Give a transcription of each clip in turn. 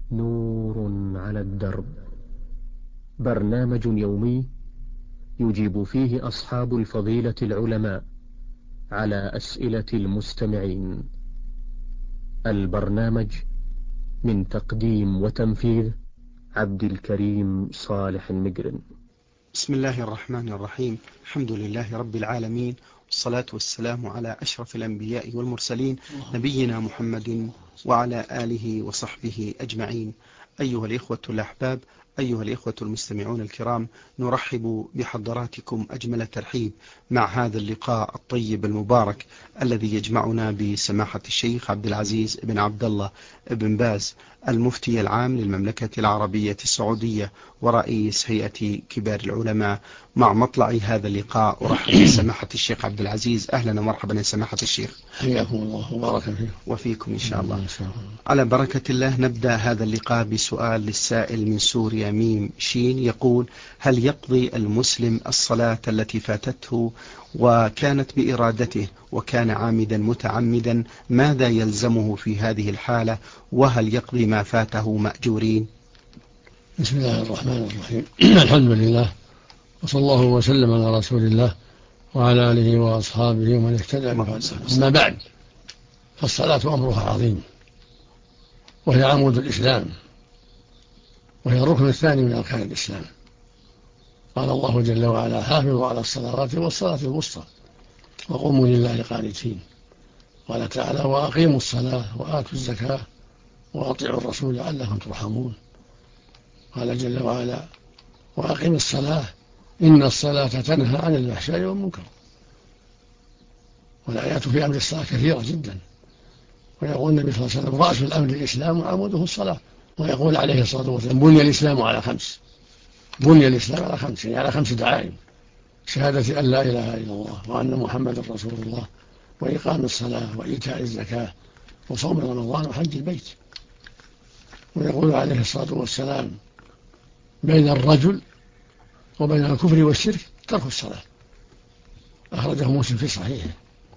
نور على الدرب، برنامج يومي يجيب فيه أصحاب الفضيلة العلماء على أسئلة المستمعين. البرنامج من تقديم وتنفيذ عبد الكريم صالح المقرن. بسم الله الرحمن الرحيم. الحمد لله رب العالمين، والصلاة والسلام على أشرف الأنبياء والمرسلين، نبينا محمد وعلى آله وصحبه أجمعين. أيها الإخوة الأحباب، أيها الإخوة المستمعون الكرام، نرحب بحضراتكم أجمل ترحيب مع هذا اللقاء الطيب المبارك الذي يجمعنا بسماحة الشيخ عبد العزيز بن عبد الله بن باز، المفتي العام للمملكة العربية السعودية ورئيس هيئة كبار العلماء. مع مطلع هذا اللقاء أرحب بسماحة الشيخ عبد العزيز. أهلا ومرحبا يا سماحة الشيخ. حياكم الله وبارك فيكم وفيكم إن شاء الله. على بركة الله نبدأ هذا اللقاء بسؤال للسائل من سوريا ميم شين، يقول: هل يقضي المسلم الصلاة التي فاتته وكانت بإرادته وكان عامدا متعمدا؟ ماذا يلزمه في هذه الحالة؟ وهل يقضي ما فاته مأجورين؟ بسم الله الرحمن الرحيم. الحمد لله، وصلى الله وسلم على رسول الله وعلى آله وأصحابه ومن اهتدى بهداه. أما بعد، فالصلاة أمرها عظيم، وهي عمود الإسلام، وهي الركن الثاني من أركان الإسلام. قال الله جل وعلا: حافظوا على الصلوات والصلاة الوسطى وقوموا لله قانتين. قال تعالى: وأقيموا الصلاة وآتوا الزكاة وأطيعوا الرسول لعلكم ترحمون. قال جل وعلا: وأقم الصلاة إن الصلاة تنهى عن الفحشاء والمنكر. والآيات في أمر الصلاة كثيرة جدا، ويقول النبي صلى الله عليه وسلم: رأس الأمر الإسلام وعموده الصلاة. ويقول عليه الصلاة والسلام: بني الإسلام على خمس. بني الإسلام على خمس، يعني على 5 دعائم: شهادة أن لا إله إلا الله وأن محمد رسول الله، وإقام الصلاة، وإيتاء الزكاة، وصوم رمضان، وحج البيت. ويقول عليه الصلاة والسلام: بين الرجل وبين الكفر والشرك ترك الصلاة. أخرجه مسلم في صحيحه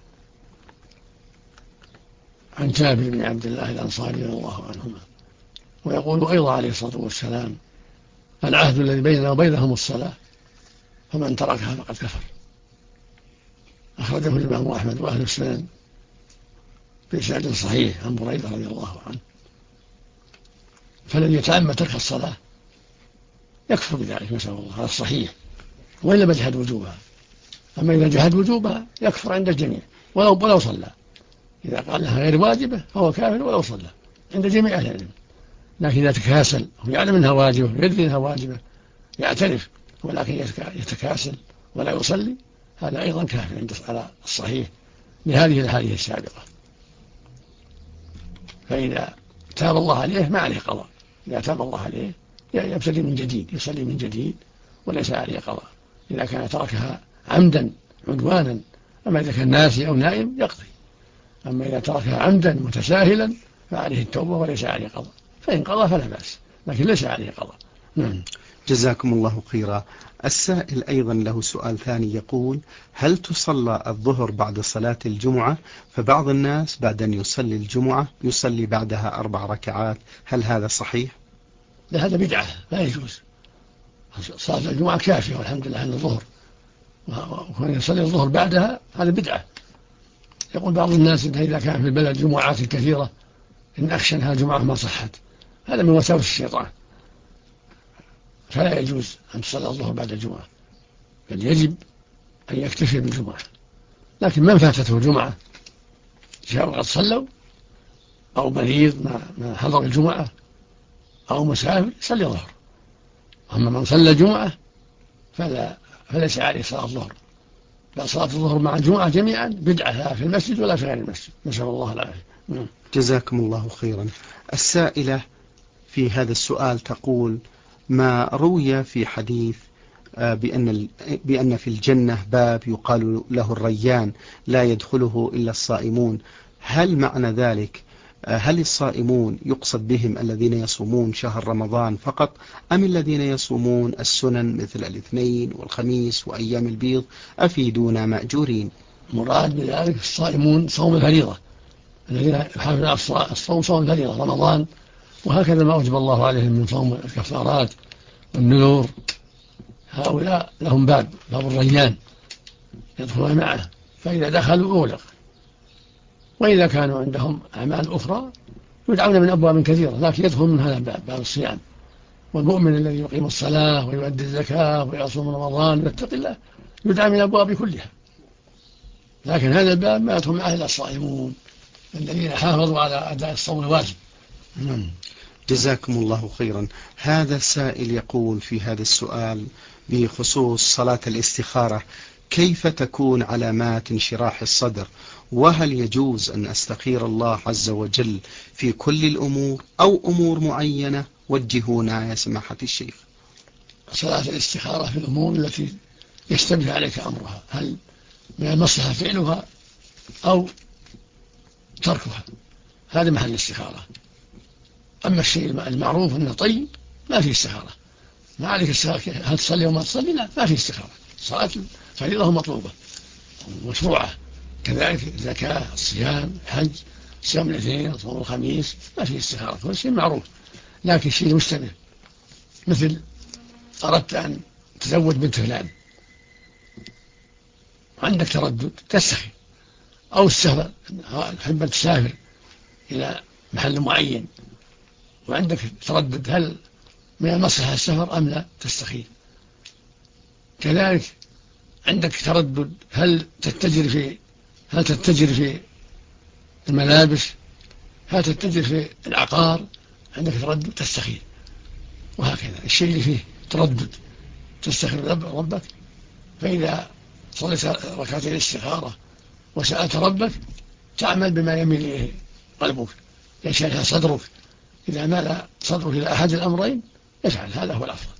عن جابر بن عبد الله الأنصاري رضي الله عنهما. ويقول أيضا عليه الصلاة والسلام: العهد الذي بيننا وبينهم الصلاة، فمن تركها فقد كفر. أخرجه الإمام أحمد وأهل السنن بإسناد صحيح عن بريدة رضي الله عنه. فالذي يتعمد ترك الصلاة يكفر بذلك، نسأل الله، على الصحيح، وإن لم يجحد وجوبها. أما إذا جحد وجوبها يكفر عند الجميع ولو صلى. إذا قال لها غير واجبة فهو كافر ولو صلى عند جميع أهل العلم. لكن إذا تكاسل ويعلم أنها واجبة ويدري أنها واجبة يعترف، ولكن يتكاسل ولا يصلي، هذا أيضا كافر عند على الصحيح لهذه الحالة السابقة. فإذا تاب الله عليه ما عليه قضاء. إذا تاب الله عليه يبتدي من جديد، يصلي من جديد وليس عليه قضاء إذا كان تركها عمدا عدوانا. أما إذا كان ناسي أو نائم يقضي. أما إذا تركها عمدا متساهلا فعليه التوبة وليس عليه قضاء، فإن قضى فلا بأس، لكن ليس عليه قضاء. جزاكم الله خيرا. السائل أيضا له سؤال ثاني، يقول: هل تصلى الظهر بعد صلاة الجمعة؟ فبعض الناس بعد أن يصلي الجمعة يصلي بعدها 4 ركعات، هل هذا صحيح؟ لا، هذا بدعة، لا يجوز. صلاة الجمعة كافية والحمد لله عن الظهر، وكان يصلي الظهر بعدها هذا بدعة. يقول بعض الناس إنه إذا كان في البلد جمعات كثيرة إن أخشى أنها جمعة ما صحت، هذا من وساوس الشيطان. فلا يجوز أن تصلي الظهر بعد الجمعة، بل يجب أن يكتفي بالجمعة. لكن من فاتته الجمعة جاءوا قد صلوا، أو مريض ما حضر الجمعة، أو مسافر، يصلي الظهر. أما من صلى الجمعة فليس عليه صلاة الظهر، بل صلاة الظهر مع الجمعة جميعا بدعة، لا في المسجد ولا في غير المسجد، نسأل الله العافية. جزاكم الله خيرا. السائلة في هذا السؤال تقول: ما روي في حديث بأن في الجنة باب يقال له الريان لا يدخله إلا الصائمون، هل معنى ذلك هل الصائمون يقصد بهم الذين يصومون شهر رمضان فقط، أم الذين يصومون السنن مثل الاثنين والخميس وأيام البيض؟ أفيدونا مأجورين. مراد بذلك الصائمون صوم الفريضة، الذين يحافظون على الصوم صوم الفريضة، رمضان وهكذا ما أوجب الله عليهم من صوم الكفارات والنذور، هؤلاء لهم باب الريان يدخلون معه، فإذا دخلوا أغلق. وإذا كانوا عندهم أعمال أخرى يدعون من أبواب كثيرة، لكن يدخل من هذا الباب، باب الصيام. والمؤمن الذي يقيم الصلاة ويؤدي الزكاة ويصوم رمضان ويتقي الله يدعى من الأبواب كلها، لكن هذا الباب ما يدخل معه إلا الصائمون الذين حافظوا على أداء الصوم الواجب. جزاكم الله خيرا. هذا سائل يقول في هذا السؤال بخصوص صلاة الاستخارة: كيف تكون علامات انشراح الصدر؟ وهل يجوز أن أستخير الله عز وجل في كل الأمور أو أمور معينة؟ وجهونا يا سماحة الشيخ. صلاة الاستخارة في الأمور التي يشتبه عليك أمرها، هل من المصلحة فعلها أو تركها، هذا محل الاستخارة. أما الشيء المعروف أنه طيب ما فيه استخارة، ما عليك استخارة هل تصلي وما تصلي، لا، ما فيه استخارة. صلاة فريضة مطلوبة ومشروعة، كذلك الزكاة، الصيام، الحج، صيام الاثنين، صوم الخميس، ما فيه استخارة، كل شيء معروف. لكن الشيء المشتبه مثل أردت أن تزوج بنت فلان، عندك تردد تستخير، أو السفر، تحب أن تسافر إلى محل معين وعندك تردد هل من المصلحة السفر أم لا، تستخير. كذلك عندك تردد هل تتجر في الملابس، هل تتجر في العقار، عندك تردد تستخير. وهكذا الشيء اللي فيه تردد تستخير ربك. فإذا صليت ركعتين الاستخارة وسألت ربك تعمل بما يميل إليه قلبك، يشعرها صدرك. إذا مال صدرك إلى أحد الأمرين افعل، هذا هو الأفضل.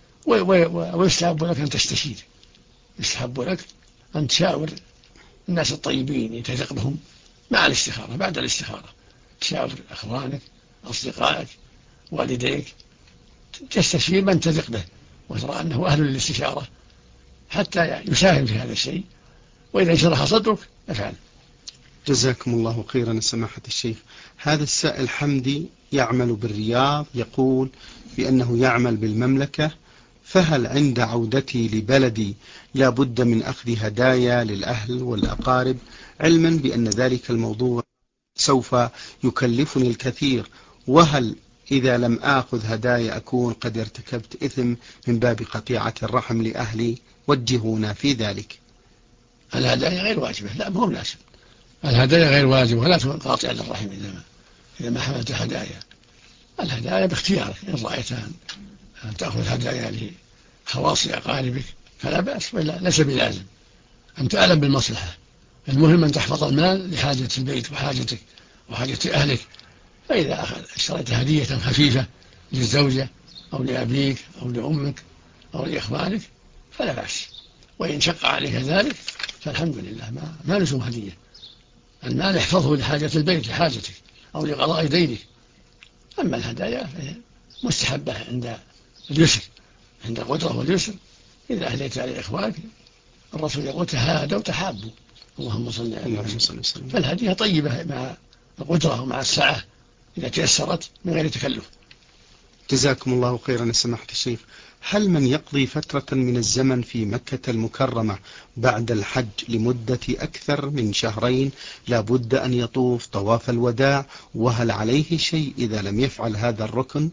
ويستحب لك أن تستشير، يستحب لك أن تشاور الناس الطيبين تثق بهم مع الاستخارة. بعد الاستخارة تشاور أخوانك، أصدقائك، والديك، تستشير من تثق به وترى أنه أهل للاستشارة حتى يساهم في هذا الشيء، وإذا انشرح صدرك افعل. جزاكم الله خيرا سماحة الشيخ. هذا السائل حمدي يعمل بالرياض، يقول بأنه يعمل بالمملكة، فهل عند عودتي لبلدي لا بد من أخذ هدايا للأهل والأقارب، علما بأن ذلك الموضوع سوف يكلفني الكثير؟ وهل إذا لم آخذ هدايا أكون قد ارتكبت إثم من باب قطيعة الرحم لأهلي؟ وجهونا في ذلك. الهدايا غير واجبة، لا مهم لازم. الهدايا غير واجبة ولا تكون قاطعة للرحم إذا ما حملت هدايا. الهدايا باختيارك، إن رأيت أن تأخذ هدايا لخواص أقاربك فلا بأس، ولا ليس بلازم. أنت أعلم بالمصلحة، المهم أن تحفظ المال لحاجة البيت وحاجتك وحاجة أهلك. فإذا اشتريت هدية خفيفة للزوجة أو لأبيك أو لأمك أو لإخوانك فلا بأس، وإن شق عليك ذلك فالحمد لله، ما لزم هدية. المال احفظه لحاجة البيت لحاجتك أو لقضاء دينك. أما الهدايا فهي مستحبة عند اليسر، عند القدرة واليسر. إذا أهديت على إخوانك الرسول يقول تهادوا تحابوا، اللهم صل على وسلم. فالهدية طيبة مع القدرة ومع السعة إذا تيسرت من غير تكلف. جزاكم الله خيرا سماحة الشيخ. هل من يقضي فترة من الزمن في مكة المكرمة بعد الحج لمدة أكثر من شهرين لا بد أن يطوف طواف الوداع، وهل عليه شيء إذا لم يفعل هذا الركن؟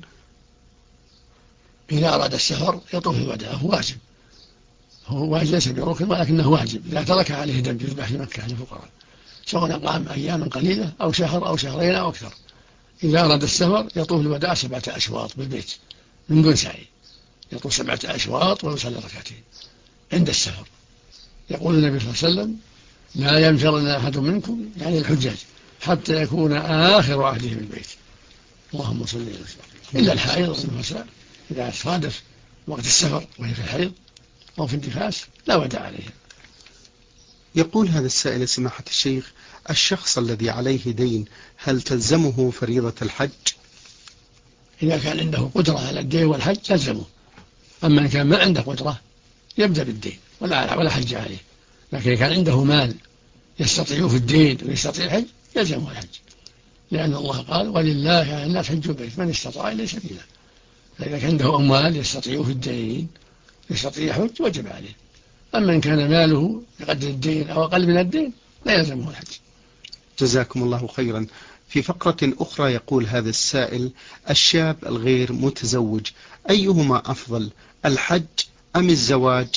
إذا أراد السفر يطوف الوداع، هو واجب، هو واجب ليس بركن ولكنه واجب. إذا ترك عليه دم يذبح في مكة للفقراء، سواء قام أياما قليلة أو شهر أو شهرين أو أكثر. إذا أراد السفر يطوف الوداع 7 أشواط بالبيت من دون سعي، يطوف 7 أشواط ويصلي ركعتين عند السفر. يقول النبي صلى الله عليه وسلم لا ينفرن أحد منكم، يعني الحجاج، حتى يكون آخر عهده بالبيت، اللهم صل وسلم. إلا الحائض والنفساء إذا صادف وقت السفر وهي في الحيض أو في النفاس لا وداع عليها. يقول هذا السائل سماحة الشيخ: الشخص الذي عليه دين هل تلزمه فريضة الحج؟ إذا كان عنده قدرة على الدين والحج تلزمه، أما إن كان ما عنده قدرة يبدأ بالدين ولا حج عليه. لكن إذا كان عنده مال يستطيع في الدين ويستطيع الحج يلزمه الحج. لأن الله قال ولله على الناس حج البيت من استطاع إليه سبيلا. فإذا كان عنده أموال يستطيع في الدين يستطيع يحج وجب عليه. أما إن كان ماله بقدر الدين أو أقل من الدين لا يلزمه الحج. جزاكم الله خيرا. في فقرة أخرى يقول هذا السائل: الشاب الغير متزوج أيهما أفضل، الحج أم الزواج؟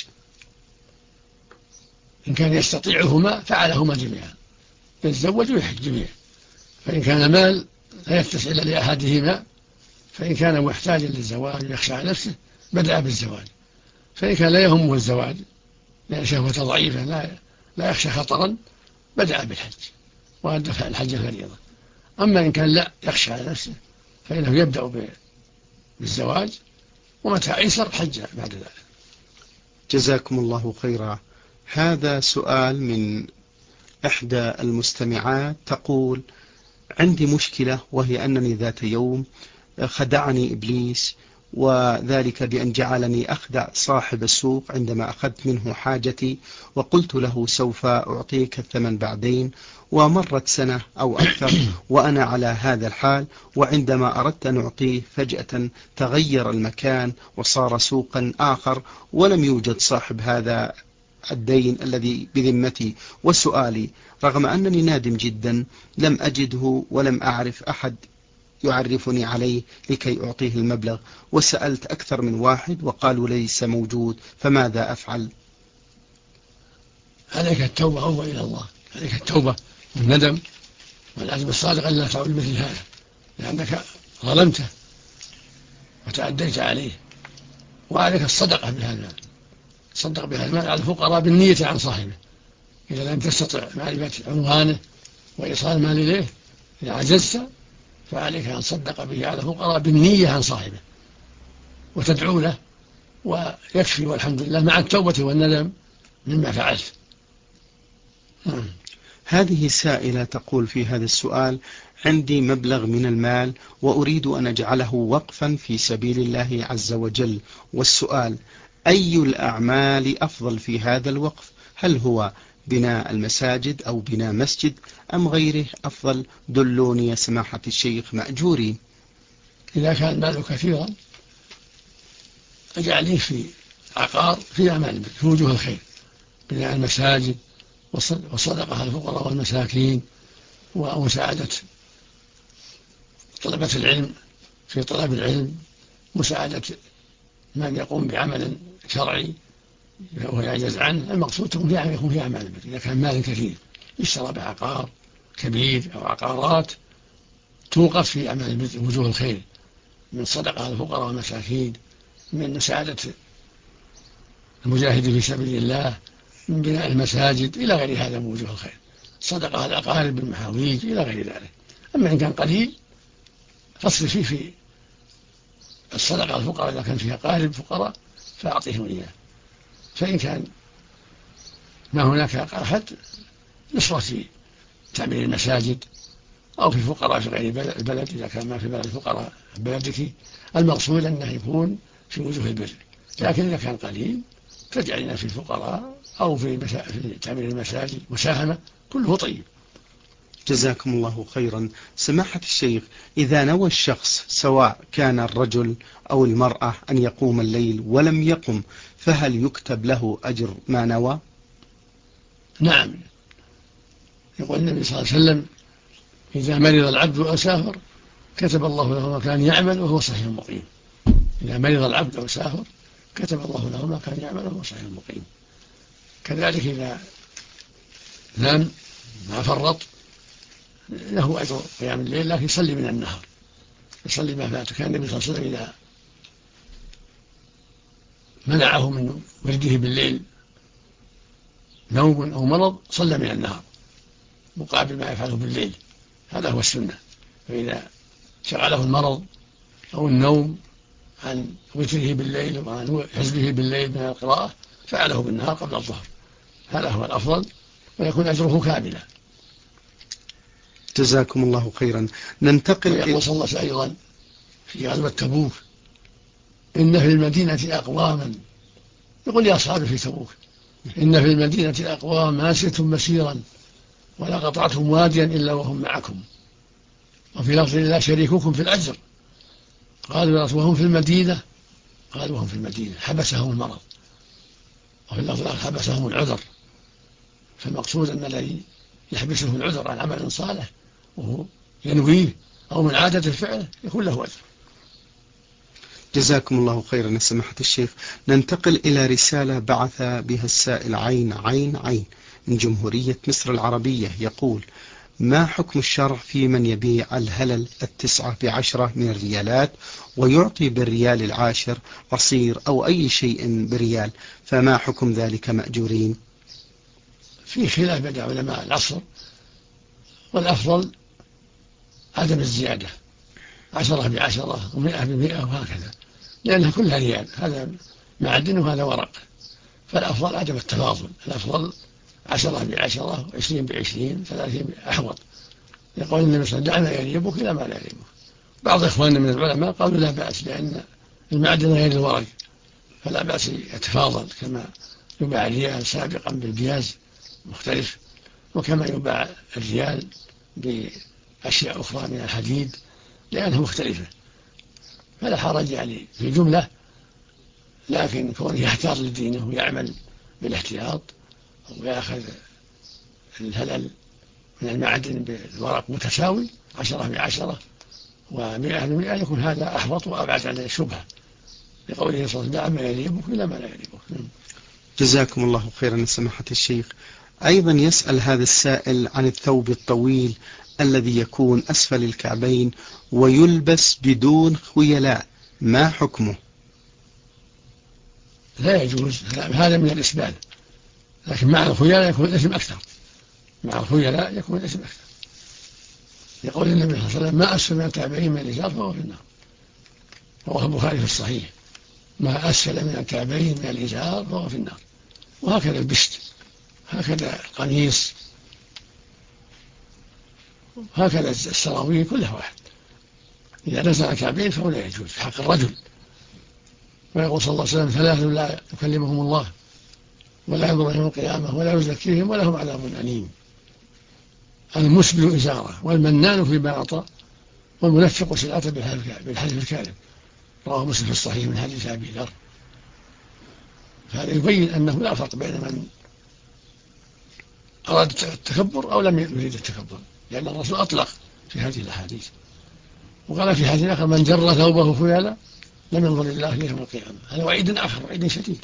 إن كان يستطيعهما فعلهما جميعا، يتزوج ويحج جميعا. فإن كان مال لا يتسع إلا لأحدهما، فإن كان محتاجا للزواج يخشى على نفسه بدأ بالزواج. فإن كان لا يهمه الزواج لأن شهوته ضعيفة لا يخشى خطرا بدأ بالحج وأدى الحج فريضة. أما إن كان لا يخشى على نفسه فإنه يبدأ بالزواج ومتى أيسر حج بعد ذلك. جزاكم الله خيرا. هذا سؤال من إحدى المستمعات تقول: عندي مشكلة، وهي أنني ذات يوم خدعني إبليس، وذلك بأن جعلني أخدع صاحب السوق عندما أخذت منه حاجتي وقلت له سوف أعطيك الثمن بعدين، ومرت سنة أو أكثر وأنا على هذا الحال، وعندما أردت أن أعطيه فجأة تغير المكان وصار سوقا آخر ولم يوجد صاحب هذا الدين الذي بذمتي. وسؤالي: رغم أنني نادم جدا لم أجده ولم أعرف أحد يعرفني عليه لكي أعطيه المبلغ، وسألت أكثر من واحد وقالوا ليس موجود، فماذا أفعل؟ عليك التوبة أول إلى الله، عليك التوبة والندم والعزم الصادق أن لا تعود مثل هذا، لأنك ظلمته وتعديت عليه. وعليك الصدقة بهذا المال، تصدق بهذا المال على الفقراء بالنية عن صاحبه. إذا لم تستطع معرفة عنوانه وإيصال المال إليه، إذا عجزت فعليك أن تصدق به على الفقراء بالنية عن صاحبه وتدعو له، ويكفي والحمد لله مع التوبة والندم مما فعلت. هذه سائلة تقول في هذا السؤال: عندي مبلغ من المال وأريد أن أجعله وقفا في سبيل الله عز وجل، والسؤال: أي الأعمال أفضل في هذا الوقف؟ هل هو بناء المساجد أو بناء مسجد أم غيره أفضل؟ دلوني يا سماحة الشيخ مأجورين. إذا كان المال كثيرا اجعله في عقار في أعمال في وجوه الخير، بناء المساجد والصدقة على الفقراء والمساكين ومساعدة طلبة العلم في طلب العلم، مساعدة من يقوم بعمل شرعي ويعجز عنه. المقصود يكون في أعمال البر. إذا كان مال كثير اشترى بعقار كبير أو عقارات توقف في أعمال وجوه الخير، من صدقة على الفقراء والمساكين، من مساعدة المجاهدين في سبيل الله، من بناء المساجد إلى غير هذا من وجوه الخير، صدقة على الأقارب بالمحاويج إلى غير ذلك. أما إن كان قليل فاصرف فيه في الصدقة على الفقراء إذا كان فيها قارب فقراء فأعطيهم إياه. فإن كان ما هناك أحد يصرف في تعمير المساجد أو في فقراء في غير البلد إذا كان ما في بلد فقراء بلدك. المقصود أنه يكون في وجوه البر، لكن إذا كان قليل فاجعلنا في الفقراء أو في تعمير المساجد مساهمة، كله طيب. جزاكم الله خيرا. سماحة الشيخ، إذا نوى الشخص سواء كان الرجل أو المرأة أن يقوم الليل ولم يقم، فهل يكتب له أجر ما نوى؟ نعم، يقول النبي صلى الله عليه وسلم: إذا مرض العبد أو سافر كتب الله له ما كان يعمل وهو صحيح مقيم. إذا مرض العبد أو سافر كتب الله له ما كان يعمل وهو صحيح مقيم. كذلك إذا نام ما فرط له أجر قيام الليل، لكن يصلي من النهار، يصلي ما فات. كان النبي صلى الله عليه وسلم إذا منعه من ورده بالليل نوم أو مرض صلى من النهار مقابل ما يفعله بالليل، هذا هو السنة. فإذا شغله المرض أو النوم عن وتره بالليل وعن حزبه بالليل من القراءة فعله بالنهار قبل الظهر، هذا هو الأفضل ويكون أجره كاملا. جزاكم الله خيرا. ننتقل ويقول صلى الله عليه وسلم أيضا في غزوة تبوك: إن في المدينة أقواما، يقول يا أصحابي في تبوك: إن في المدينة أقوام ما سرتم مسيرا ولا قطعتم واديا إلا وهم معكم، وفي لفظ لا شريككم في الأجر. قالوا وهم في المدينة، قالوا وهم في المدينة حبسهم المرض، وفي اللفظ الآخر حبسهم العذر. فالمقصود أن الذي يحبسه العذر عن عمل صالح وهو ينويه أو من عادة فعله يكون له أجر. جزاكم الله خيرا سماحة الشيخ. ننتقل إلى رسالة بعث بها السائل عين من جمهورية مصر العربية، يقول: ما حكم الشرع في من يبيع الهلل 19 من الريالات ويعطي بالريال 10 عصير أو أي شيء بريال، فما حكم ذلك مأجورين؟ في خلاف بين علماء العصر، والأفضل عدم الزيادة، 10 ب10 و100 ب100 وهكذا، لأنها كلها ريال، هذا معدن وهذا ورق، فالأفضل عدم التفاضل، الأفضل 10 ب10 و20 ب20 30 أحوط. يقول النبي صلى الله عليه وسلم: دع ما يريبك إلى ما لا يريبك. بعض إخواننا من العلماء قالوا لا بأس، لأن المعدن غير الورق فلا بأس يتفاضل، كما يباع الريال سابقا بالبياز مختلف، وكما يباع الريال بأشياء أخرى من الحديد لأنها مختلفة، فلا حرج يعني في الجملة، لكن كونه يحتاط لدينه ويعمل بالاحتياط ويأخذ الهلل من المعدن بالورق متساوي 10 ب10 و100 ب100 يكون هذا أحوط وأبعد عن الشبهة، لقوله صلى الله عليه وسلم: دع ما يريبك إلى ما لا يريبك. جزاكم الله خيرا سماحة الشيخ. أيضا يسأل هذا السائل عن الثوب الطويل الذي يكون أسفل الكعبين ويلبس بدون خيلاء، ما حكمه؟ لا يجوز، هذا من الإسبال، لكن مع الخيلاء يكون الإثم أكثر، مع الخيلاء يكون الإثم أكثر. يقول النبي صلى الله عليه وسلم: ما أسفل من الكعبين من الإزار فهو في النار، رواه البخاري في الصحيح: ما أسفل من الكعبين من الإزار فهو في النار. وهكذا البشت، هكذا القميص، هكذا السراويل، كلها واحد، إذا نزل الكعبين فهو لا يجوز في حق الرجل. ويقول صلى الله عليه وسلم: 3 لا يكلمهم الله ولا ينظر يوم القيامة ولا يزكيهم ولهم عذاب أليم: المسبل إزاره، والمنان فيما أعطى، والمنفق سلعته بالحلف الكاذب. رواه مسلم في الصحيح من حديث أبي ذر. هذا يبين أنه لا فرق بين من أراد التكبر أو لم يريد التكبر، لأن الرسول أطلق في هذه الأحاديث، وقال في حديث آخر: من جر ثوبه خيالا لم ينظر الله إليه يوم القيامة. هذا وعيد آخر، وعيد شديد.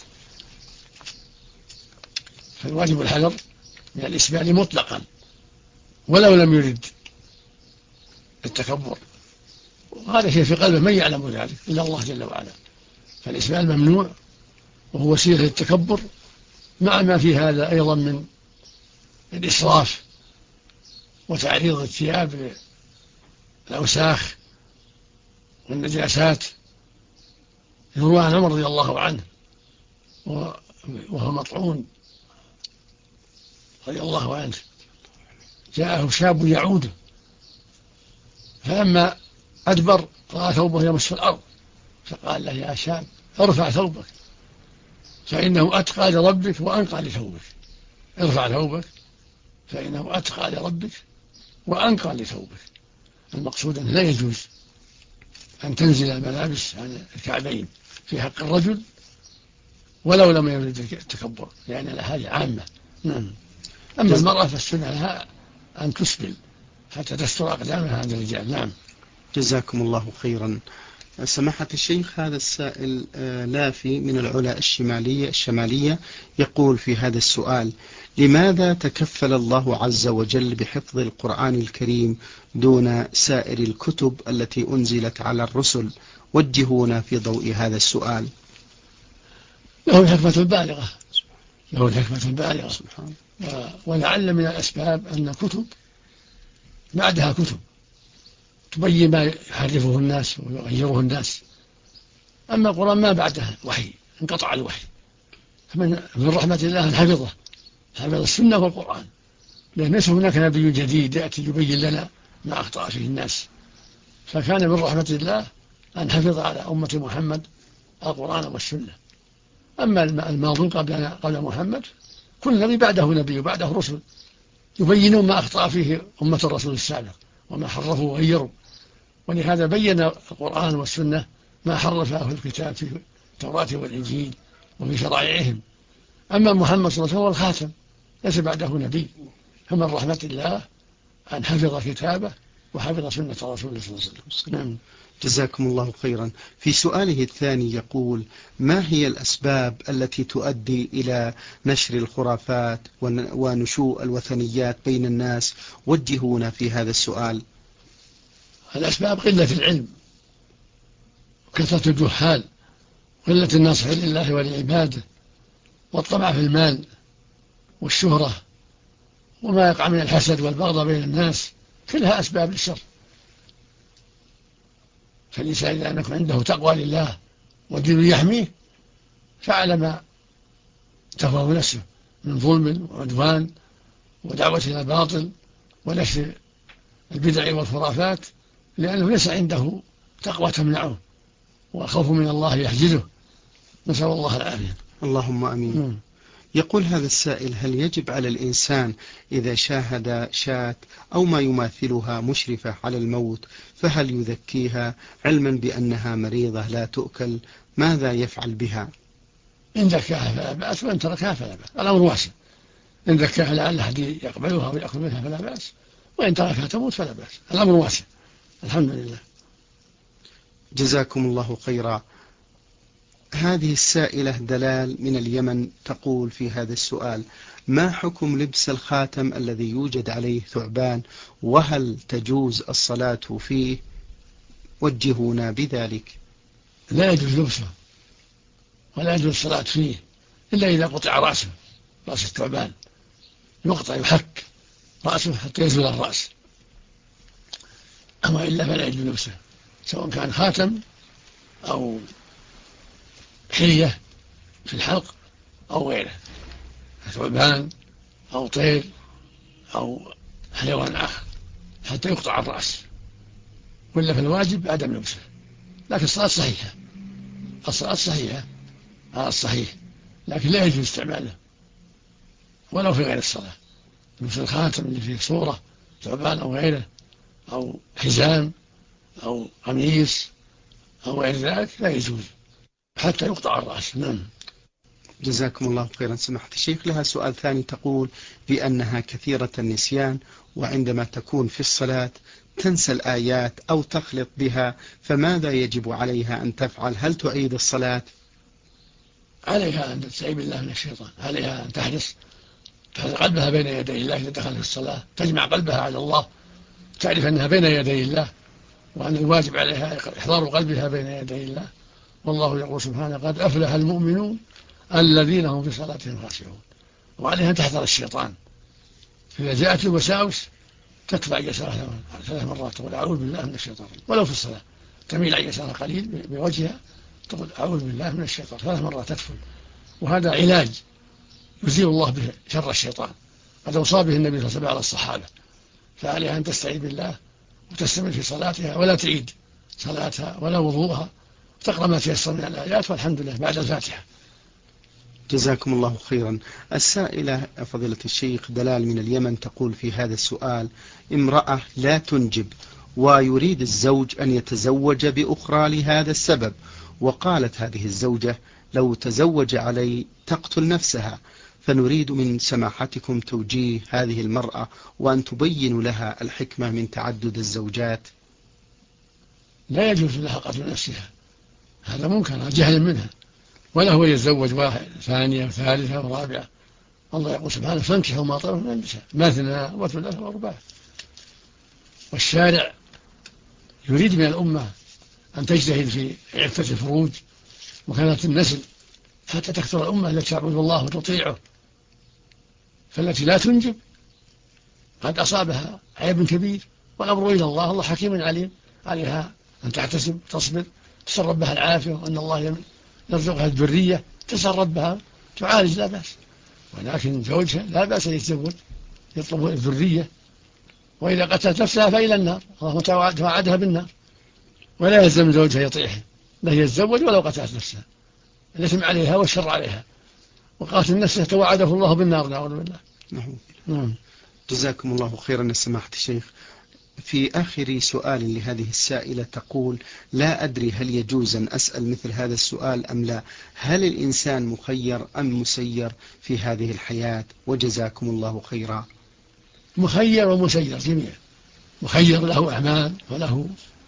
فالواجب الحذر من الإسبال مطلقا ولو لم يرد التكبر، وهذا شيء في قلبه من يعلم ذلك إلا الله جل وعلا. فالإسبال ممنوع وهو وسيلة للتكبر، مع ما في هذا أيضا من الإسراف وتعريض الثياب للأوساخ والنجاسات. يروى عن عمر رضي الله عنه وهو مطعون رضي الله عنه، جاءه شاب يعوده، فلما أدبر رأى ثوبه يمس الأرض، فقال له: يا شاب ارفع ثوبك فإنه أتقى لربك وأنقى لثوبك. ارفع ثوبك فإنه أتقى لربك وأنقى لثوبك. المقصود أنه لا يجوز أن تنزل الملابس عن الكعبين في حق الرجل ولو لم يرد التكبر، لأن هذه عامة. أما المرأة فالسنة لها أن تسبل حتى تستر أقدامها عند الرجال. نعم. جزاكم الله خيرا سماحة الشيخ. هذا السائل لافي من العلا الشمالية يقول في هذا السؤال: لماذا تكفل الله عز وجل بحفظ القرآن الكريم دون سائر الكتب التي أنزلت على الرسل؟ وجهونا في ضوء هذا السؤال. له الحكمة البالغة، له الحكمة البالغة. ولعل من الأسباب أن كتب بعدها كتب تبين ما يحرفه الناس ويغيره الناس. أما القرآن ما بعدها وحي، انقطع الوحي. من رحمة الله أن حفظ السنة والقرآن، لأن ليس هناك نبي جديد يأتي يبين لنا ما أخطأ فيه الناس، فكان من رحمة الله أن حفظ على أمة محمد القرآن والسنة. أما الماضون قبل محمد كل نبي بعده نبي وبعده رسل يبينون ما أخطأ فيه أمة الرسول السابق وما حرفوا وغيروا. ولهذا بين القرآن والسنة ما حرفه الكتاب في التوراة والإنجيل وفي شرائعهم. أما محمد صلى الله عليه وسلم هو الخاتم، ليس بعده نبي، فمن رحمة الله أن حفظ كتابه وحفظ سنة رسوله صلى الله عليه وسلم. نعم. جزاكم الله خيرا. في سؤاله الثاني يقول: ما هي الأسباب التي تؤدي إلى نشر الخرافات ونشوء الوثنيات بين الناس؟ وجهونا في هذا السؤال. الأسباب قلة العلم، كثرة الجهال، قلة الناصح لله ولعباده، والطمع في المال والشهرة، وما يقع من الحسد والبغض بين الناس، كلها أسباب للشر. فالإنسان إذا لم يكن عنده تقوى لله ودين يحميه فعل ما تهواه نفسه من ظلم وعدوان ودعوة إلى الباطل ونشر البدع والخرافات، لأنه ليس عنده تقوى تمنعه وخوف من الله يحجزه، نسأل الله العافية. اللهم أمين. يقول هذا السائل: هل يجب على الإنسان إذا شاهد شاة أو ما يماثلها مشرفة على الموت فهل يذكيها علما بأنها مريضة لا تؤكل؟ ماذا يفعل بها؟ إن ذكاها فلا بأس، وإن تركها فلا بأس، الأمر واسع. إن ذكاها لعل أحد يقبلها ويأكل منها فلا بأس، وإن تركها تموت فلا بأس، الأمر واسع. الحمد لله. جزاكم الله خيرا. هذه السائلة دلال من اليمن تقول في هذا السؤال: ما حكم لبس الخاتم الذي يوجد عليه ثعبان، وهل تجوز الصلاة فيه؟ وجهونا بذلك. لا يجوز لبسه ولا يجوز الصلاة فيه إلا إذا قطع رأسه، رأس الثعبان يقطع، يحك رأسه حتى يزول الرأس، أما إلا فلا يجوز لبسه، سواء كان خاتم أو حلية في الحلق أو غيره، ثعبان أو طير أو حيوان آخر، حتى يقطع الرأس، ولا في الواجب عدم لبسه. لكن الصلاة صحيحة، الصلاة صحيحة على الصحيح، لكن لا يجوز استعماله ولو في غير الصلاة. لبس الخاتم اللي فيه صورة ثعبان أو غيره أو حزام أو قميص أو غير ذلك لا يجوز حتى يقطع الرأس. نعم. جزاكم الله خيرا سماحة الشيخ. لها سؤال ثاني تقول بأنها كثيرة النسيان، وعندما تكون في الصلاة تنسى الآيات أو تخلط بها، فماذا يجب عليها أن تفعل؟ هل تعيد الصلاة؟ عليها أن تستعيذ بالله من الشيطان، عليها أن تحرص قلبها بين يدي الله إذا دخلت في الصلاة، تجمع قلبها على الله، تعرف أنها بين يدي الله وأن الواجب عليها إحضار قلبها بين يدي الله. والله يقول سبحانه: قد أفلح المؤمنون الذين هم في صلاتهم خاشعون. وعليها أن تحذر الشيطان، إذا جاءت الوساوس تدفع يسارها 3 مرات، تقول أعوذ بالله من الشيطان، ولو في الصلاة تميل عن يسارها قليل بوجهها، تقول أعوذ بالله من الشيطان 3 مرات تدفل. وهذا علاج يزيل الله به شر الشيطان، قد أوصى به النبي صلى الله عليه وسلم على الصحابة. فعليها أن تستعيذ بالله وتستمر في صلاتها ولا تعيد صلاتها ولا وضوءها، تقرأ ما تيسر من الآيات، والحمد لله بعد الفاتحة. جزاكم الله خيرا. السائلة فضيلة الشيخ دلال من اليمن تقول في هذا السؤال: امرأة لا تنجب ويريد الزوج أن يتزوج بأخرى لهذا السبب، وقالت هذه الزوجة لو تزوج علي تقتل نفسها، فنريد من سماحتكم توجيه هذه المرأة وأن تبين لها الحكمة من تعدد الزوجات. لا يجوز لها قتل نفسها، هذا منكر جهل منها، ولا هو يتزوج واحد ثانية وثالثة ورابعة. الله يقول سبحانه: فانكحوا ما طاب من النساء مثنى وثلاث ورباع. والشارع يريد من الأمة أن تجتهد في عفة الفروج وكانت النسل حتى تكثر الأمة التي تعبد الله وتطيعه. فالتي لا تنجب قد أصابها عيب كبير، والأمر إلى الله، الله حكيم عليم، عليها أن تحتسب تصبر، تسأل ربها العافية، وأن الله يرزقها الذرية، تسأل ربها تعالج لا بأس. ولكن زوجها لا بأس أن يتزوج، يطلب الذرية، وإذا قتلت نفسها فإلى النار، الله توعدها بالنار، ولا يلزم زوجها يطيعها، لا يتزوج ولو قتلت نفسها، الإثم عليها والشر عليها، وقاتل نفسه توعده الله بالنار، نعوذ بالله. نعم. جزاكم الله خيرا سماحة الشيخ. في آخر سؤال لهذه السائلة تقول: لا أدري هل يجوز أن أسأل مثل هذا السؤال أم لا؟ هل الإنسان مخير أم مسير في هذه الحياة؟ وجزاكم الله خيرا. مخير ومسير جميعا. مخير له أعمال وله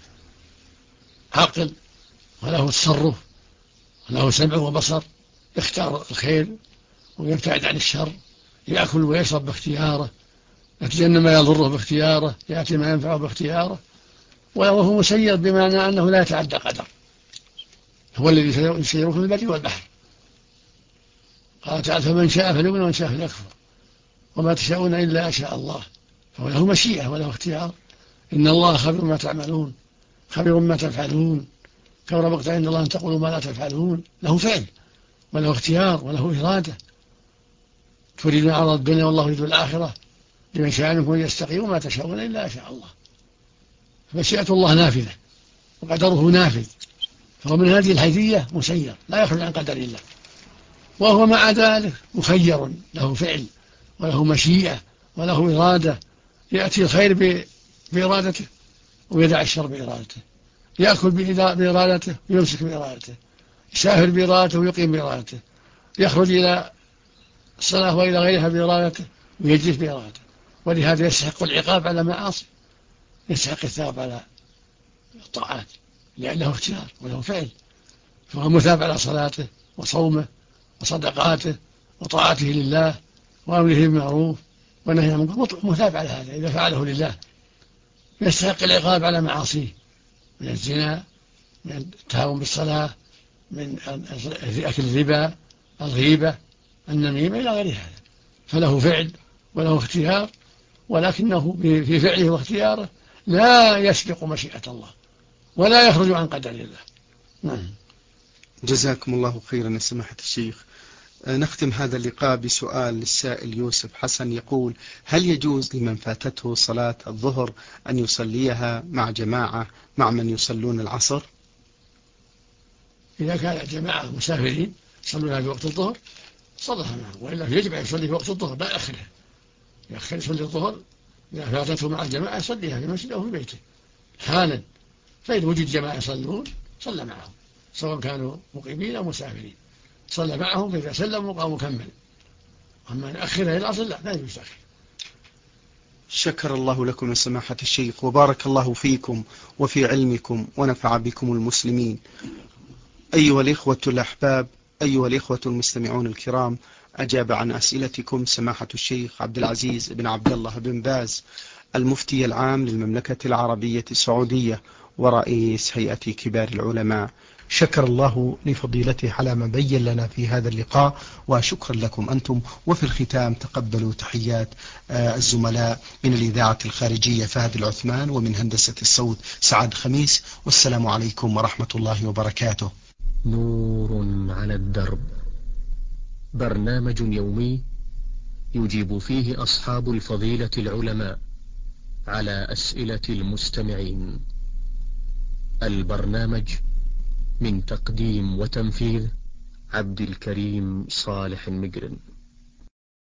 عقل وله تصرف وله سمع وبصر، يختار الخير ويبتعد عن الشر، يأكل ويشرب باختياره، يتجنب ما يضره باختياره، يأتي ما ينفعه باختياره. وهو مسير بمعنى أنه لا يتعدى قدر، هو الذي يسير في البر والبحر. قال تعالى: فمن شاء فليؤمن ومن شاء فليكفر وما تشاءون إلا أن شاء الله. فهو له مشيئة وله اختيار. إن الله خبير ما تعملون خبير ما تفعلون كبر مقتا عند الله أن تقولوا ما لا تفعلون. له فعل وله اختيار وله إرادة. تريدون عرض الدنيا والله يريد الآخرة، لمن شاء منكم أن يستقيم وما تشاءون إلا أن شاء الله. فمشيئة الله نافذة وقدره نافذ، فهو من هذه الحيثية مسير لا يخرج عن قدر الله. وهو مع ذلك مخير، له فعل وله مشيئة وله إرادة. يأتي الخير بإرادته ويدع الشر بإرادته، يأكل بإرادته ويمسك بإرادته، يسافر بإرادته ويقيم بإرادته، يخرج إلى الصلاة وإلى غيرها بإرادته ويجلس بإرادته. ولهذا يستحق العقاب على معاصي، يستحق الثواب على الطاعات، لأنه اختيار وله فعل. فهو مثاب على صلاته وصومه وصدقاته وطاعته لله وأمره بالمعروف ونهيه عن المنكر، مثاب على هذا إذا فعله لله. يستحق العقاب على معاصيه من الزنا، من التهاون بالصلاة، من أكل الربا، الغيبة، النميمة، إلى غير هذا. فله فعل وله اختيار، ولكنه في فعله واختياره لا يسبق مشيئة الله ولا يخرج عن قدر الله. نعم. جزاكم الله خيرا يا سماحة الشيخ. نختم هذا اللقاء بسؤال للسائل يوسف حسن يقول: هل يجوز لمن فاتته صلاة الظهر أن يصليها مع جماعة مع من يصلون العصر؟ إذا كان جماعة مسافرين يصلونها في وقت الظهر صلها معه، وإلا يجب أن يصلي في وقت الظهر لا يأخرها. يصلي الظهر إذا فاتته مع الجماعة يصليها في مسجده أو في بيته حالا، فإن وجد جماعة يصلون صلى معهم سواء كانوا مقيمين أو مسافرين، صلى معهم فإذا سلموا قام مكمل. أما نأخرها إلى العصر لا يجوز تأخير. شكر الله لكم يا سماحة الشيخ، وبارك الله فيكم وفي علمكم ونفع بكم المسلمين. أيها الإخوة الأحباب، أيها الإخوة المستمعون الكرام، أجاب عن أسئلتكم سماحة الشيخ عبد العزيز بن عبد الله بن باز، المفتي العام للمملكة العربية السعودية ورئيس هيئة كبار العلماء. شكر الله لفضيلته على ما بين لنا في هذا اللقاء، وشكرا لكم أنتم. وفي الختام تقبلوا تحيات الزملاء من الإذاعة الخارجية فهد العثمان، ومن هندسة الصوت سعد خميس، والسلام عليكم ورحمة الله وبركاته. نور على الدرب، برنامج يومي يجيب فيه أصحاب الفضيلة العلماء على أسئلة المستمعين. البرنامج من تقديم وتنفيذ عبد الكريم صالح المقرن.